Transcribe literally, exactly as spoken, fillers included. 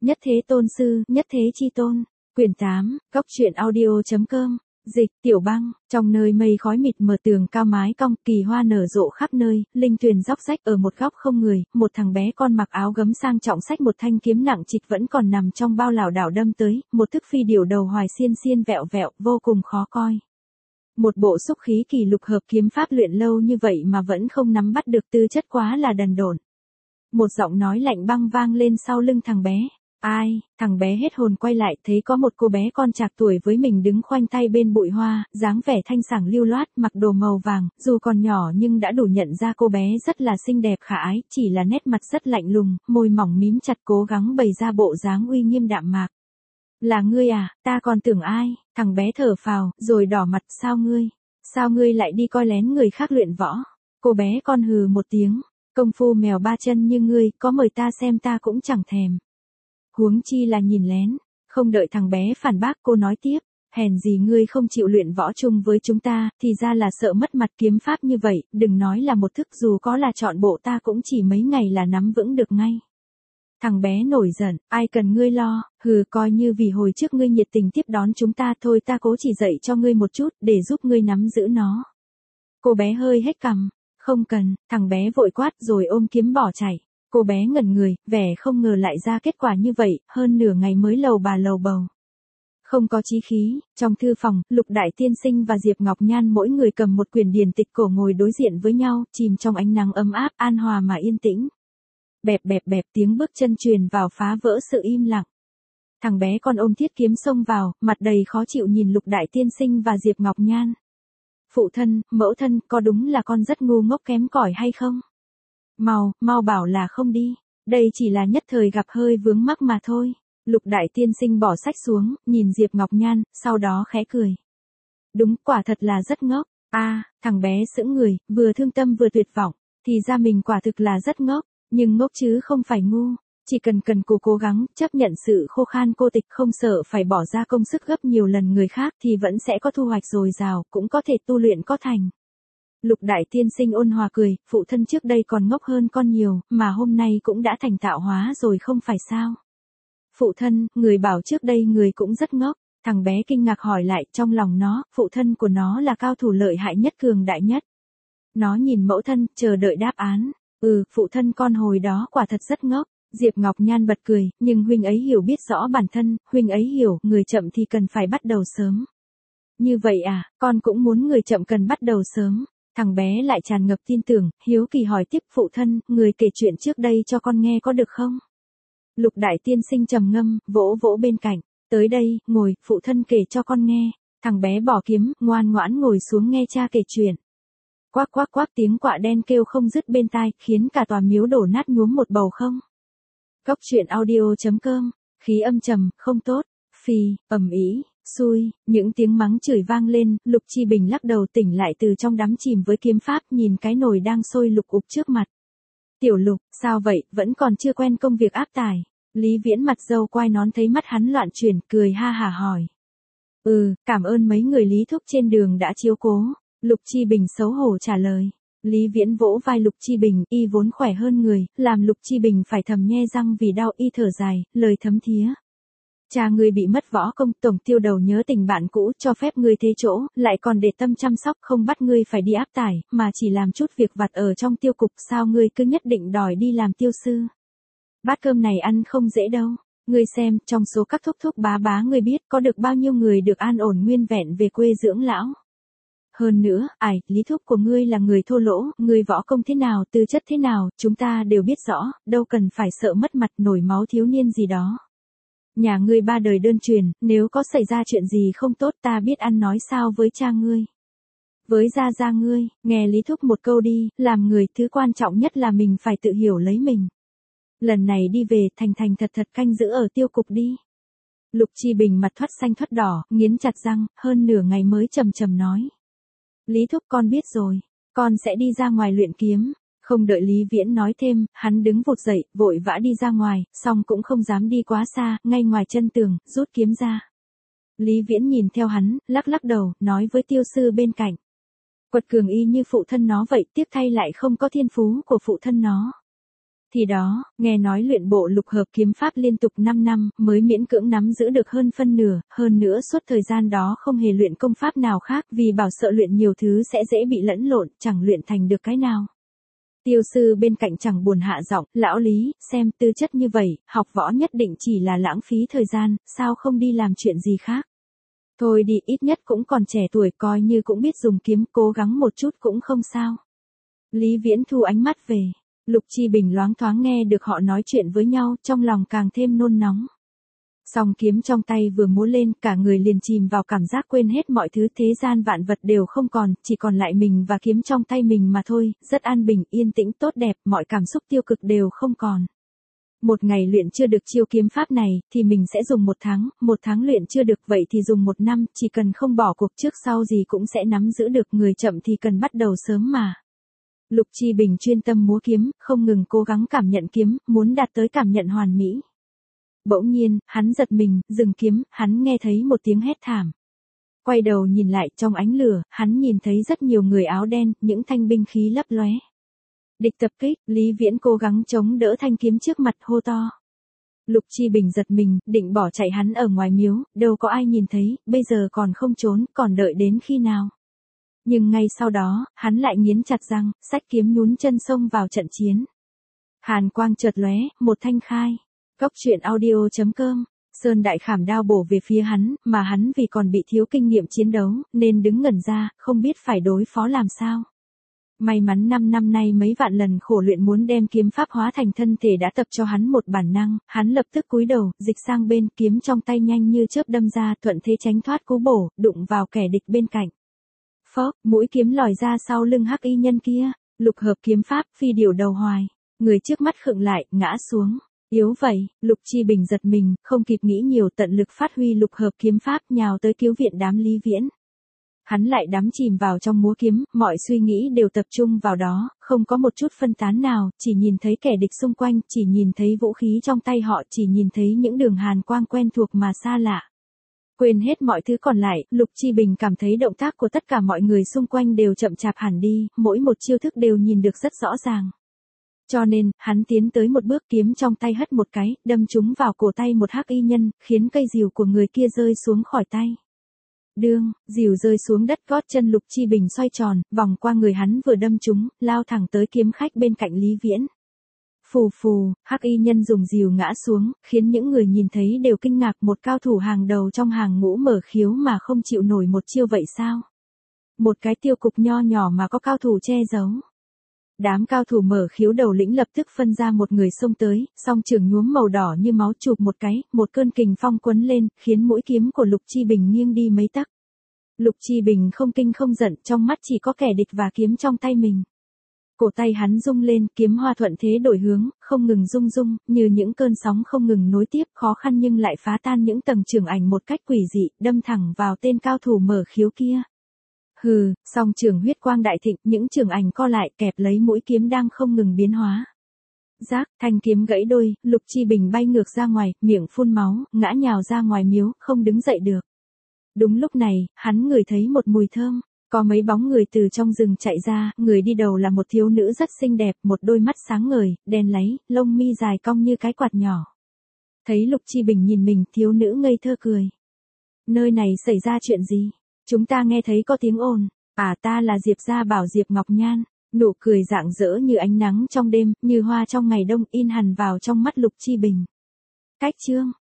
Nhất thế tôn sư, nhất thế chi tôn. Quyển tám, góc truyện audio.com. Dịch, Tiểu Băng, trong nơi mây khói mịt mờ tường cao mái cong, kỳ hoa nở rộ khắp nơi, linh tuyền róc rách ở một góc không người, một thằng bé con mặc áo gấm sang trọng xách một thanh kiếm nặng trịch vẫn còn nằm trong bao lảo đảo đâm tới, một thức phi điểu đầu hoài xiên xiên vẹo vẹo, vô cùng khó coi. Một bộ xúc khí kỳ lục hợp kiếm pháp luyện lâu như vậy mà vẫn không nắm bắt được tư chất quá là đần độn. Một giọng nói lạnh băng vang lên sau lưng thằng bé. Ai, thằng bé hết hồn quay lại thấy có một cô bé con trạc tuổi với mình đứng khoanh tay bên bụi hoa, dáng vẻ thanh sảng lưu loát, mặc đồ màu vàng, dù còn nhỏ nhưng đã đủ nhận ra cô bé rất là xinh đẹp khả ái, chỉ là nét mặt rất lạnh lùng, môi mỏng mím chặt cố gắng bày ra bộ dáng uy nghiêm đạm mạc. Là ngươi à, ta còn tưởng ai, thằng bé thở phào, rồi đỏ mặt, sao ngươi, sao ngươi lại đi coi lén người khác luyện võ, cô bé con hừ một tiếng, công phu mèo ba chân như ngươi, có mời ta xem ta cũng chẳng thèm. Huống chi là nhìn lén, không đợi thằng bé phản bác cô nói tiếp, hèn gì ngươi không chịu luyện võ chung với chúng ta, thì ra là sợ mất mặt kiếm pháp như vậy, đừng nói là một thức dù có là chọn bộ ta cũng chỉ mấy ngày là nắm vững được ngay. Thằng bé nổi giận, ai cần ngươi lo, hừ coi như vì hồi trước ngươi nhiệt tình tiếp đón chúng ta thôi ta cố chỉ dạy cho ngươi một chút để giúp ngươi nắm giữ nó. Cô bé hơi hết cằm, không cần, thằng bé vội quát rồi ôm kiếm bỏ chạy. Cô bé ngẩn người, vẻ không ngờ lại ra kết quả như vậy, hơn nửa ngày mới lầu bà lầu bầu. Không có chí khí, trong thư phòng, Lục Đại Tiên Sinh và Diệp Ngọc Nhan mỗi người cầm một quyển điển tịch cổ ngồi đối diện với nhau, chìm trong ánh nắng ấm áp, an hòa mà yên tĩnh. Bẹp bẹp bẹp tiếng bước chân truyền vào phá vỡ sự im lặng. Thằng bé con ôm thiết kiếm xông vào, mặt đầy khó chịu nhìn Lục Đại Tiên Sinh và Diệp Ngọc Nhan. Phụ thân, mẫu thân, có đúng là con rất ngu ngốc kém cỏi hay không? Mau, mau bảo là không đi, đây chỉ là nhất thời gặp hơi vướng mắc mà thôi. Lục Đại Tiên Sinh bỏ sách xuống, nhìn Diệp Ngọc Nhan, sau đó khẽ cười. Đúng, quả thật là rất ngốc. A, à, thằng bé sững người, vừa thương tâm vừa tuyệt vọng, thì ra mình quả thực là rất ngốc, nhưng ngốc chứ không phải ngu, chỉ cần cần cù cố gắng, chấp nhận sự khô khan cô tịch không sợ phải bỏ ra công sức gấp nhiều lần người khác thì vẫn sẽ có thu hoạch dồi dào, cũng có thể tu luyện có thành. Lục Đại Tiên Sinh ôn hòa cười, phụ thân trước đây còn ngốc hơn con nhiều, mà hôm nay cũng đã thành tạo hóa rồi không phải sao. Phụ thân, người bảo trước đây người cũng rất ngốc, thằng bé kinh ngạc hỏi lại trong lòng nó, phụ thân của nó là cao thủ lợi hại nhất cường đại nhất. Nó nhìn mẫu thân, chờ đợi đáp án, ừ, phụ thân con hồi đó quả thật rất ngốc. Diệp Ngọc Nhan bật cười, nhưng huynh ấy hiểu biết rõ bản thân, huynh ấy hiểu, người chậm thì cần phải bắt đầu sớm. Như vậy à, con cũng muốn người chậm cần bắt đầu sớm. Thằng bé lại tràn ngập tin tưởng, hiếu kỳ hỏi tiếp phụ thân, người kể chuyện trước đây cho con nghe có được không? Lục Đại Tiên Sinh trầm ngâm, vỗ vỗ bên cạnh, tới đây, ngồi, phụ thân kể cho con nghe. Thằng bé bỏ kiếm, ngoan ngoãn ngồi xuống nghe cha kể chuyện. Quác quác quác tiếng quạ đen kêu không dứt bên tai, khiến cả tòa miếu đổ nát nhuốm một bầu không. Góc truyện audio.com, khí âm trầm, không tốt, phì, ầm ĩ. Xui, những tiếng mắng chửi vang lên, Lục Chi Bình lắc đầu tỉnh lại từ trong đắm chìm với kiếm pháp nhìn cái nồi đang sôi lục ục trước mặt. Tiểu Lục, sao vậy, vẫn còn chưa quen công việc áp tải. Lý Viễn mặt dâu quai nón thấy mắt hắn loạn chuyển, cười ha hả hỏi. Ừ, cảm ơn mấy người Lý thúc trên đường đã chiếu cố. Lục Chi Bình xấu hổ trả lời. Lý Viễn vỗ vai Lục Chi Bình, y vốn khỏe hơn người, làm Lục Chi Bình phải thầm nhe răng vì đau y thở dài, lời thấm thía. Cha ngươi bị mất võ công, tổng tiêu đầu nhớ tình bạn cũ, cho phép ngươi thế chỗ, lại còn để tâm chăm sóc, không bắt ngươi phải đi áp tải, mà chỉ làm chút việc vặt ở trong tiêu cục, sao ngươi cứ nhất định đòi đi làm tiêu sư. Bát cơm này ăn không dễ đâu, ngươi xem, trong số các thúc thúc bá bá ngươi biết có được bao nhiêu người được an ổn nguyên vẹn về quê dưỡng lão. Hơn nữa, ải, Lý thúc của ngươi là người thô lỗ, ngươi võ công thế nào, tư chất thế nào, chúng ta đều biết rõ, đâu cần phải sợ mất mặt nổi máu thiếu niên gì đó. Nhà ngươi ba đời đơn truyền, nếu có xảy ra chuyện gì không tốt ta biết ăn nói sao với cha ngươi. Với gia gia ngươi, nghe Lý thúc một câu đi, làm người thứ quan trọng nhất là mình phải tự hiểu lấy mình. Lần này đi về thành thành thật thật canh giữ ở tiêu cục đi. Lục Chi Bình mặt thoắt xanh thoắt đỏ, nghiến chặt răng, hơn nửa ngày mới trầm trầm nói. Lý thúc con biết rồi, con sẽ đi ra ngoài luyện kiếm. Không đợi Lý Viễn nói thêm, hắn đứng vụt dậy, vội vã đi ra ngoài, song cũng không dám đi quá xa, ngay ngoài chân tường, rút kiếm ra. Lý Viễn nhìn theo hắn, lắc lắc đầu, nói với tiêu sư bên cạnh. Quật cường y như phụ thân nó vậy, tiếc thay lại không có thiên phú của phụ thân nó. Thì đó, nghe nói luyện bộ lục hợp kiếm pháp liên tục năm năm, mới miễn cưỡng nắm giữ được hơn phân nửa, hơn nữa suốt thời gian đó không hề luyện công pháp nào khác vì bảo sợ luyện nhiều thứ sẽ dễ bị lẫn lộn, chẳng luyện thành được cái nào. Tiêu sư bên cạnh chẳng buồn hạ giọng, lão Lý, xem tư chất như vậy, học võ nhất định chỉ là lãng phí thời gian, sao không đi làm chuyện gì khác. Thôi đi, ít nhất cũng còn trẻ tuổi, coi như cũng biết dùng kiếm, cố gắng một chút cũng không sao. Lý Viễn thu ánh mắt về. Lục Chi Bình loáng thoáng nghe được họ nói chuyện với nhau, trong lòng càng thêm nôn nóng. Song kiếm trong tay vừa múa lên, cả người liền chìm vào cảm giác quên hết mọi thứ, thế gian vạn vật đều không còn, chỉ còn lại mình và kiếm trong tay mình mà thôi, rất an bình, yên tĩnh, tốt đẹp, mọi cảm xúc tiêu cực đều không còn. Một ngày luyện chưa được chiêu kiếm pháp này, thì mình sẽ dùng một tháng, một tháng luyện chưa được vậy thì dùng một năm, chỉ cần không bỏ cuộc trước sau gì cũng sẽ nắm giữ được, người chậm thì cần bắt đầu sớm mà. Lục Chi Bình chuyên tâm múa kiếm, không ngừng cố gắng cảm nhận kiếm, muốn đạt tới cảm nhận hoàn mỹ. Bỗng nhiên, hắn giật mình, dừng kiếm, hắn nghe thấy một tiếng hét thảm. Quay đầu nhìn lại, trong ánh lửa, hắn nhìn thấy rất nhiều người áo đen, những thanh binh khí lấp lóe. Địch tập kích, Lý Viễn cố gắng chống đỡ thanh kiếm trước mặt, hô to. Lục Chi Bình giật mình, định bỏ chạy, hắn ở ngoài miếu, đâu có ai nhìn thấy, bây giờ còn không trốn, còn đợi đến khi nào. Nhưng ngay sau đó, hắn lại nghiến chặt răng, xách kiếm nhún chân xông vào trận chiến. Hàn quang chợt lóe, một thanh khai. Cốc truyện audio chấm com, Sơn Đại Khảm đao bổ về phía hắn, mà hắn vì còn bị thiếu kinh nghiệm chiến đấu, nên đứng ngẩn ra, không biết phải đối phó làm sao. May mắn năm năm nay mấy vạn lần khổ luyện muốn đem kiếm pháp hóa thành thân thể đã tập cho hắn một bản năng, hắn lập tức cúi đầu, dịch sang bên, kiếm trong tay nhanh như chớp đâm ra, thuận thế tránh thoát cú bổ, đụng vào kẻ địch bên cạnh. Phốc, mũi kiếm lòi ra sau lưng hắc y nhân kia, lục hợp kiếm pháp, phi điểu đầu hoài, người trước mắt khựng lại, ngã xuống. Yếu vậy, Lục Chi Bình giật mình, không kịp nghĩ nhiều, tận lực phát huy lục hợp kiếm pháp, nhào tới cứu viện đám Lý Viễn. Hắn lại đắm chìm vào trong múa kiếm, mọi suy nghĩ đều tập trung vào đó, không có một chút phân tán nào, chỉ nhìn thấy kẻ địch xung quanh, chỉ nhìn thấy vũ khí trong tay họ, chỉ nhìn thấy những đường hàn quang quen thuộc mà xa lạ. Quên hết mọi thứ còn lại, Lục Chi Bình cảm thấy động tác của tất cả mọi người xung quanh đều chậm chạp hẳn đi, mỗi một chiêu thức đều nhìn được rất rõ ràng. Cho nên, hắn tiến tới một bước, kiếm trong tay hất một cái, đâm trúng vào cổ tay một hắc y nhân, khiến cây rìu của người kia rơi xuống khỏi tay. Đương, rìu rơi xuống đất, gót chân Lục Chi Bình xoay tròn, vòng qua người hắn vừa đâm trúng, lao thẳng tới kiếm khách bên cạnh Lý Viễn. Phù phù, hắc y nhân dùng rìu ngã xuống, khiến những người nhìn thấy đều kinh ngạc, một cao thủ hàng đầu trong hàng ngũ mở khiếu mà không chịu nổi một chiêu vậy sao? Một cái tiêu cục nho nhỏ mà có cao thủ che giấu. Đám cao thủ mở khiếu đầu lĩnh lập tức phân ra một người xông tới, song trường nhuốm màu đỏ như máu chụp một cái, một cơn kình phong quấn lên, khiến mũi kiếm của Lục Chi Bình nghiêng đi mấy tấc. Lục Chi Bình không kinh không giận, trong mắt chỉ có kẻ địch và kiếm trong tay mình. Cổ tay hắn rung lên, kiếm hoa thuận thế đổi hướng, không ngừng rung rung, như những cơn sóng không ngừng nối tiếp, khó khăn nhưng lại phá tan những tầng trường ảnh một cách quỷ dị, đâm thẳng vào tên cao thủ mở khiếu kia. Hừ, song trường huyết quang đại thịnh, những trường ảnh co lại, kẹp lấy mũi kiếm đang không ngừng biến hóa. Rác, thanh kiếm gãy đôi, Lục Chi Bình bay ngược ra ngoài, miệng phun máu, ngã nhào ra ngoài miếu, không đứng dậy được. Đúng lúc này, hắn ngửi thấy một mùi thơm, có mấy bóng người từ trong rừng chạy ra, người đi đầu là một thiếu nữ rất xinh đẹp, một đôi mắt sáng ngời, đen láy, lông mi dài cong như cái quạt nhỏ. Thấy Lục Chi Bình nhìn mình, thiếu nữ ngây thơ cười. Nơi này xảy ra chuyện gì? Chúng ta nghe thấy có tiếng ồn. À, ta là Diệp Gia Bảo, Diệp Ngọc Nhan. Nụ cười rạng rỡ như ánh nắng trong đêm, như hoa trong ngày đông, in hằn vào trong mắt Lục Chi Bình. Cách chương